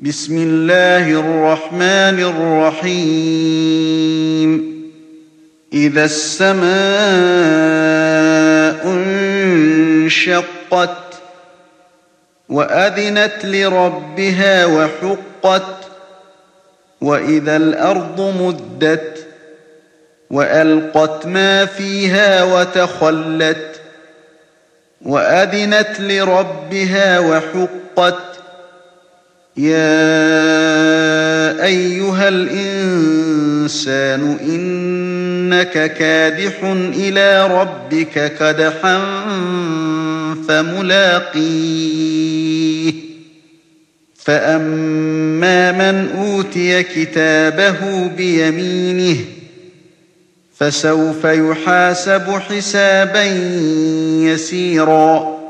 بسم الله الرحمن الرحيم إذا السماء انشقت وأذنت لربها وحقت وإذا الأرض مدت وألقت ما فيها وتخلت وأذنت لربها وحقت يا أيها الإنسان إنك كادح إلى ربك كدحا فملاقيه فأما من أوتي كتابه بيمينه فسوف يحاسب حسابا يسيرا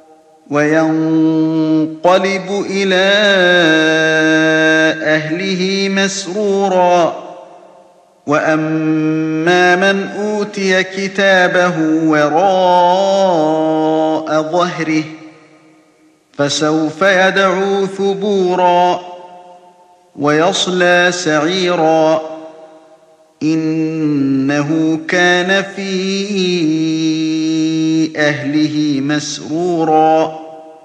وينقلب إلى أهله مسرورا وأما من أوتي كتابه وراء ظهره فسوف يدعو ثبورا ويصلى سعيرا إنه كان في أهله مسرورا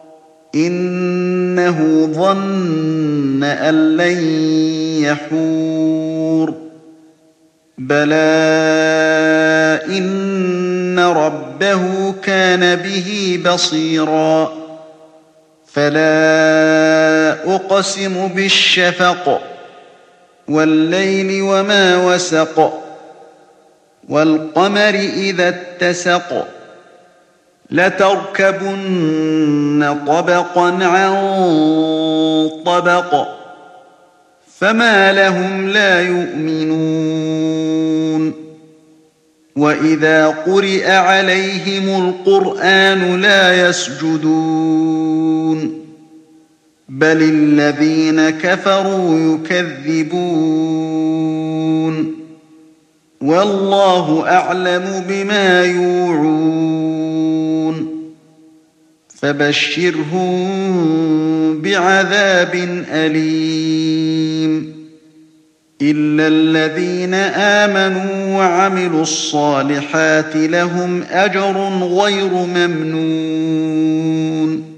إنه ظن أن لن يحور بلى إن ربه كان به بصيرا فلا أقسم بالشفق والليل وما وسق والقمر إذا اتسق لتركبن طبقا عن طبق فما لهم لا يؤمنون وإذا قرئ عليهم القرآن لا يسجدون بل الذين كفروا يكذبون والله أعلم بما يوعون فبشرهم بعذاب أليم إلا الذين آمنوا وعملوا الصالحات لهم أجر غير ممنون